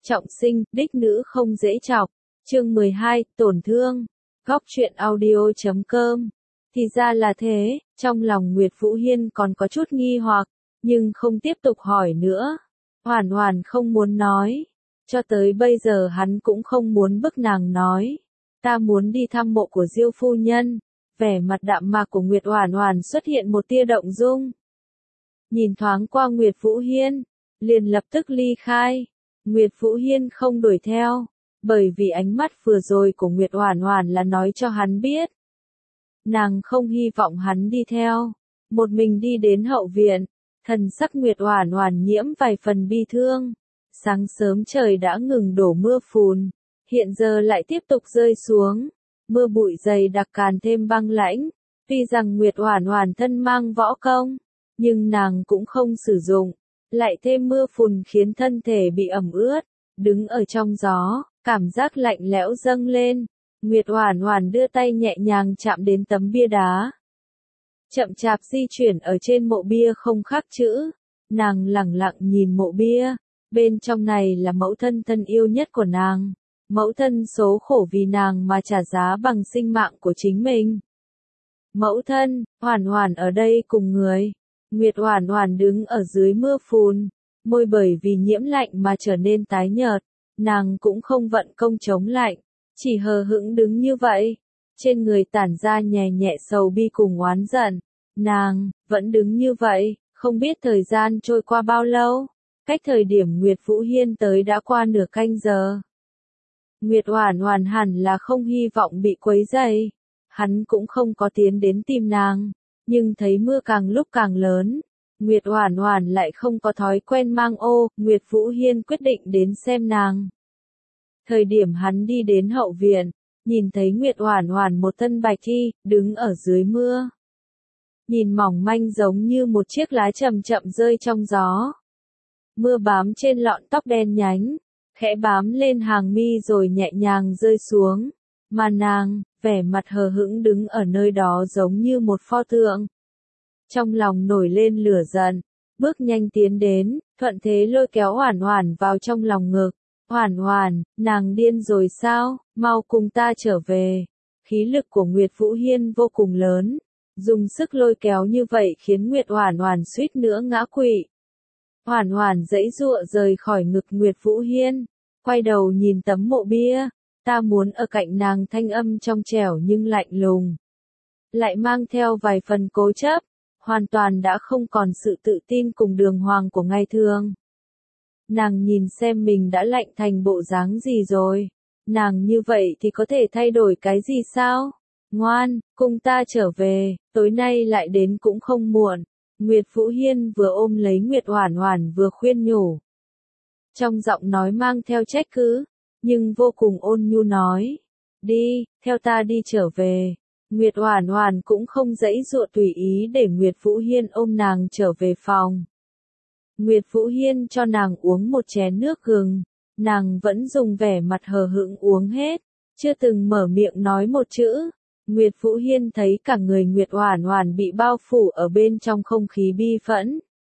Trọng sinh, đích nữ không dễ chọc. Chương 12, tổn thương. Góc truyện audio.com. Thì ra là thế, trong lòng Nguyệt Vũ Hiên còn có chút nghi hoặc, nhưng không tiếp tục hỏi nữa. Hoàn Hoàn không muốn nói. Cho tới bây giờ hắn cũng không muốn bức nàng nói. Ta muốn đi thăm mộ của Diêu phu nhân. Vẻ mặt đạm mạc của Nguyệt Hoàn Hoàn xuất hiện một tia động dung. Nhìn thoáng qua Nguyệt Vũ Hiên, liền lập tức ly khai. Nguyệt Vũ Hiên không đuổi theo, bởi vì ánh mắt vừa rồi của Nguyệt Hoàn Hoàn là nói cho hắn biết. Nàng không hy vọng hắn đi theo, một mình đi đến hậu viện, thần sắc Nguyệt Hoàn Hoàn nhiễm vài phần bi thương. Sáng sớm trời đã ngừng đổ mưa phùn, hiện giờ lại tiếp tục rơi xuống, mưa bụi dày đặc càng thêm băng lãnh. Tuy rằng Nguyệt Hoàn Hoàn thân mang võ công, nhưng nàng cũng không sử dụng, lại thêm mưa phùn khiến thân thể bị ẩm ướt, đứng ở trong gió, cảm giác lạnh lẽo dâng lên. Nguyệt Hoàn Hoàn đưa tay nhẹ nhàng chạm đến tấm bia đá. Chậm chạp di chuyển ở trên mộ bia không khắc chữ, nàng lẳng lặng nhìn mộ bia, bên trong này là mẫu thân thân yêu nhất của nàng. Mẫu thân số khổ vì nàng mà trả giá bằng sinh mạng của chính mình. Mẫu thân, Hoàn Hoàn ở đây cùng người. Nguyệt Hoàn Hoàn đứng ở dưới mưa phùn, môi bởi vì nhiễm lạnh mà trở nên tái nhợt, nàng cũng không vận công chống lạnh, chỉ hờ hững đứng như vậy, trên người tản ra nhẹ nhẹ sầu bi cùng oán giận. Nàng vẫn đứng như vậy, không biết thời gian trôi qua bao lâu, cách thời điểm Nguyệt Vũ Hiên tới đã qua nửa canh giờ. Nguyệt Hoàn Hoàn hẳn là không hy vọng bị quấy rầy, hắn cũng không có tiến đến tìm nàng. Nhưng thấy mưa càng lúc càng lớn, Nguyệt Hoàn Hoàn lại không có thói quen mang ô, Nguyệt Vũ Hiên quyết định đến xem nàng. Thời điểm hắn đi đến hậu viện, nhìn thấy Nguyệt Hoàn Hoàn một thân bạch y, đứng ở dưới mưa. Nhìn mỏng manh giống như một chiếc lá chậm chậm rơi trong gió. Mưa bám trên lọn tóc đen nhánh, khẽ bám lên hàng mi rồi nhẹ nhàng rơi xuống, mà nàng vẻ mặt hờ hững đứng ở nơi đó giống như một pho tượng. Trong lòng nổi lên lửa giận, bước nhanh tiến đến, thuận thế lôi kéo Hoàn Hoàn vào trong lòng ngực. Hoàn Hoàn, nàng điên rồi sao, mau cùng ta trở về. Khí lực của Nguyệt Vũ Hiên vô cùng lớn, dùng sức lôi kéo như vậy khiến Nguyệt Hoàn Hoàn suýt nữa ngã quỵ. Hoàn Hoàn giãy giụa rời khỏi ngực Nguyệt Vũ Hiên, quay đầu nhìn tấm mộ bia. Ta muốn ở cạnh nàng, thanh âm trong trẻo nhưng lạnh lùng, lại mang theo vài phần cố chấp, hoàn toàn đã không còn sự tự tin cùng đường hoàng của ngày thường. Nàng nhìn xem mình đã lạnh thành bộ dáng gì rồi, nàng như vậy thì có thể thay đổi cái gì sao? Ngoan, cùng ta trở về, tối nay lại đến cũng không muộn. Nguyệt Vũ Hiên vừa ôm lấy Nguyệt Hoàn Hoàn vừa khuyên nhủ. Trong giọng nói mang theo trách cứ, nhưng vô cùng ôn nhu nói. Đi, theo ta đi trở về. Nguyệt Hoàn Hoàn cũng không giãy giụa tùy ý để Nguyệt Vũ Hiên ôm nàng trở về phòng. Nguyệt Vũ Hiên cho nàng uống một chén nước gừng, nàng vẫn dùng vẻ mặt hờ hững uống hết, chưa từng mở miệng nói một chữ. Nguyệt Vũ Hiên thấy cả người Nguyệt Hoàn Hoàn bị bao phủ ở bên trong không khí bi phẫn.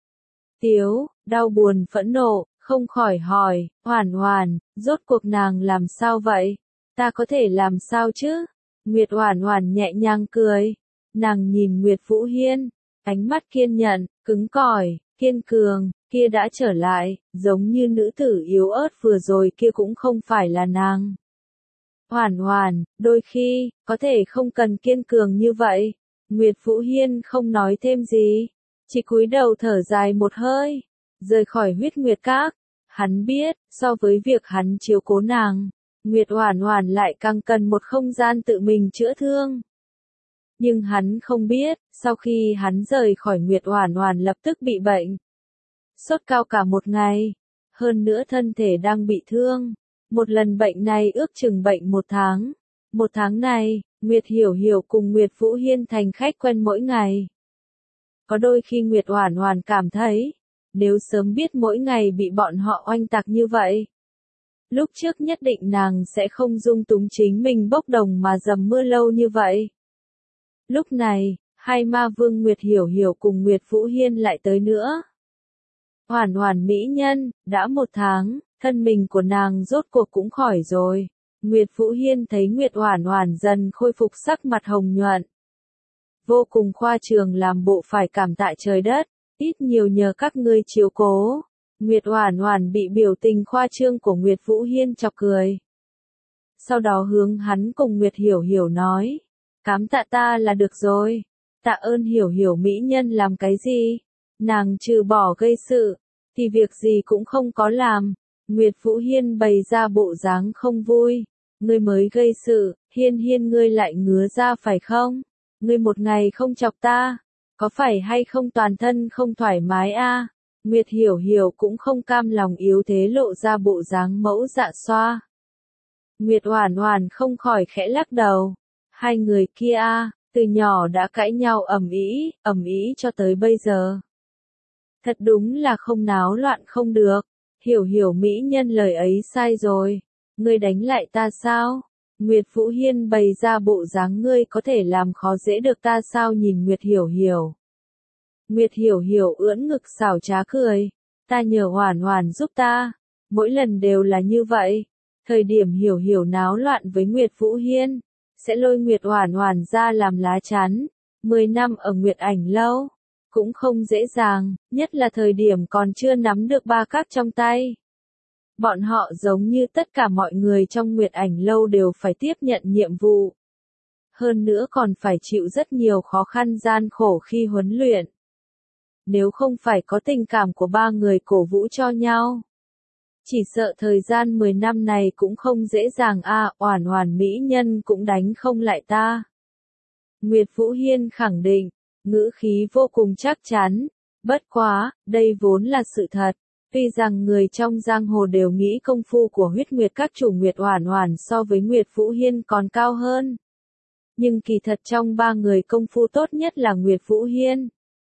Tiếu, đau buồn phẫn nộ, không khỏi hỏi, Hoàn Hoàn, rốt cuộc nàng làm sao vậy? Ta có thể làm sao chứ? Nguyệt Hoàn Hoàn nhẹ nhàng cười. Nàng nhìn Nguyệt Vũ Hiên, ánh mắt kiên nhẫn, cứng cỏi, kiên cường, kia đã trở lại, giống như nữ tử yếu ớt vừa rồi kia cũng không phải là nàng. Hoàn Hoàn, đôi khi, có thể không cần kiên cường như vậy. Nguyệt Vũ Hiên không nói thêm gì, chỉ cúi đầu thở dài một hơi, rời khỏi Huyết Nguyệt Các. Hắn biết, so với việc hắn chiếu cố nàng, Nguyệt Hoàn Hoàn lại càng cần một không gian tự mình chữa thương. Nhưng hắn không biết, sau khi hắn rời khỏi Nguyệt Hoàn Hoàn lập tức bị bệnh. Sốt cao cả một ngày, hơn nữa thân thể đang bị thương. Một lần bệnh này ước chừng bệnh một tháng. Một tháng này, Nguyệt Hiểu Hiểu cùng Nguyệt Vũ Hiên thành khách quen mỗi ngày. Có đôi khi Nguyệt Hoàn Hoàn cảm thấy, nếu sớm biết mỗi ngày bị bọn họ oanh tạc như vậy, lúc trước nhất định nàng sẽ không dung túng chính mình bốc đồng mà dầm mưa lâu như vậy. Lúc này, hai ma vương Nguyệt Hiểu Hiểu cùng Nguyệt Vũ Hiên lại tới nữa. Hoàn Hoàn mỹ nhân, đã một tháng, thân mình của nàng rốt cuộc cũng khỏi rồi. Nguyệt Vũ Hiên thấy Nguyệt Oản Oản dần khôi phục sắc mặt hồng nhuận. Vô cùng khoa trương làm bộ phải cảm tạ trời đất, ít nhiều nhờ các ngươi chiếu cố. Nguyệt Oản Oản bị biểu tình khoa trương của Nguyệt Vũ Hiên chọc cười. Sau đó hướng hắn cùng Nguyệt Hiểu Hiểu nói, cám tạ ta là được rồi. Tạ ơn Hiểu Hiểu mỹ nhân làm cái gì? Nàng trừ bỏ gây sự, thì việc gì cũng không có làm. Nguyệt Vũ Hiên bày ra bộ dáng không vui. Ngươi mới gây sự, Hiên Hiên ngươi lại ngứa ra phải không? Ngươi một ngày không chọc ta, có phải hay không toàn thân không thoải mái a? Nguyệt Hiểu Hiểu cũng không cam lòng yếu thế lộ ra bộ dáng mẫu dạ xoa. Nguyệt Oản Oản không khỏi khẽ lắc đầu. Hai người kia từ nhỏ đã cãi nhau ầm ĩ cho tới bây giờ. Thật đúng là không náo loạn không được. Hiểu Hiểu mỹ nhân lời ấy sai rồi. Ngươi đánh lại ta sao? Nguyệt Vũ Hiên bày ra bộ dáng ngươi có thể làm khó dễ được ta sao nhìn Nguyệt Hiểu Hiểu. Nguyệt Hiểu Hiểu ưỡn ngực xảo trá cười. Ta nhờ Oản Oản giúp ta. Mỗi lần đều là như vậy. Thời điểm Hiểu Hiểu náo loạn với Nguyệt Vũ Hiên, sẽ lôi Nguyệt Oản Oản ra làm lá chắn. 10 năm ở Nguyệt Ảnh lâu, cũng không dễ dàng, nhất là thời điểm còn chưa nắm được ba các trong tay. Bọn họ giống như tất cả mọi người trong Nguyệt Ảnh lâu đều phải tiếp nhận nhiệm vụ. Hơn nữa còn phải chịu rất nhiều khó khăn gian khổ khi huấn luyện. Nếu không phải có tình cảm của ba người cổ vũ cho nhau, chỉ sợ thời gian 10 năm này cũng không dễ dàng Oản Oản mỹ nhân cũng đánh không lại ta. Nguyệt Vũ Hiên khẳng định, ngữ khí vô cùng chắc chắn. Bất quá, đây vốn là sự thật. Tuy rằng người trong giang hồ đều nghĩ công phu của Huyết Nguyệt các chủ Nguyệt Oản Oản so với Nguyệt Vũ Hiên còn cao hơn. Nhưng kỳ thật trong ba người công phu tốt nhất là Nguyệt Vũ Hiên.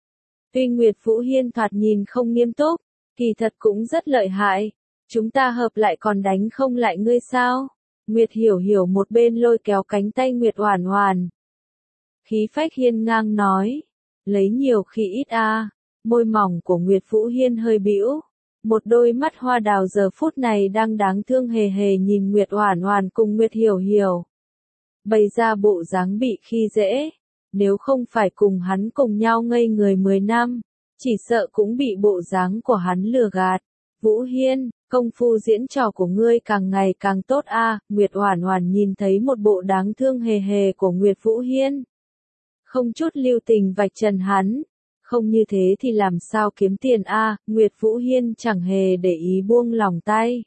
Tuy Nguyệt Vũ Hiên thoạt nhìn không nghiêm túc, kỳ thật cũng rất lợi hại. Chúng ta hợp lại còn đánh không lại ngươi sao? Nguyệt Hiểu Hiểu một bên lôi kéo cánh tay Nguyệt Oản Oản. Khí phách hiên ngang nói. Lấy nhiều khi ít Môi mỏng của Nguyệt Vũ Hiên hơi bĩu. Một đôi mắt hoa đào giờ phút này đang đáng thương hề hề nhìn Nguyệt Oản Oản cùng Nguyệt Hiểu Hiểu. Bày ra bộ dáng bị khi dễ. Nếu không phải cùng hắn cùng nhau ngây người 10 năm, chỉ sợ cũng bị bộ dáng của hắn lừa gạt. Vũ Hiên, công phu diễn trò của ngươi càng ngày càng tốt Nguyệt Oản Oản nhìn thấy một bộ đáng thương hề hề của Nguyệt Vũ Hiên. Không chút lưu tình vạch trần hắn. Không như thế thì làm sao kiếm tiền Nguyệt Vũ Hiên chẳng hề để ý buông lòng tay.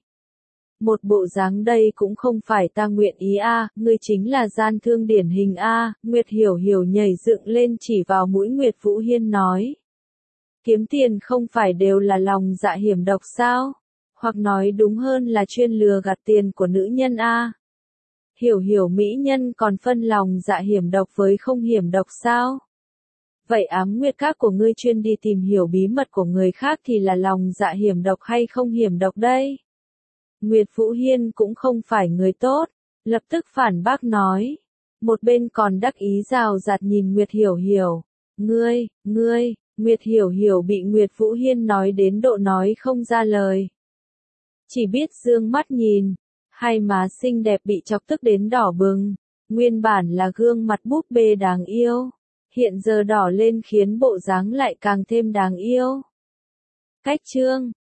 Một bộ dáng đây cũng không phải ta nguyện ý ngươi chính là gian thương điển hình Nguyệt Hiểu Hiểu nhảy dựng lên chỉ vào mũi Nguyệt Vũ Hiên nói. Kiếm tiền không phải đều là lòng dạ hiểm độc sao? Hoặc nói đúng hơn là chuyên lừa gạt tiền của nữ nhân Hiểu Hiểu mỹ nhân còn phân lòng dạ hiểm độc với không hiểm độc sao? Vậy Ám Nguyệt các của ngươi chuyên đi tìm hiểu bí mật của người khác thì là lòng dạ hiểm độc hay không hiểm độc đây? Nguyệt Vũ Hiên cũng không phải người tốt, lập tức phản bác nói. Một bên còn đắc ý rào rạt nhìn Nguyệt Hiểu Hiểu. Ngươi, Nguyệt Hiểu Hiểu bị Nguyệt Vũ Hiên nói đến độ nói không ra lời. Chỉ biết dương mắt nhìn, hai má xinh đẹp bị chọc tức đến đỏ bừng, nguyên bản là gương mặt búp bê đáng yêu, hiện giờ đỏ lên khiến bộ dáng lại càng thêm đáng yêu. Cách chương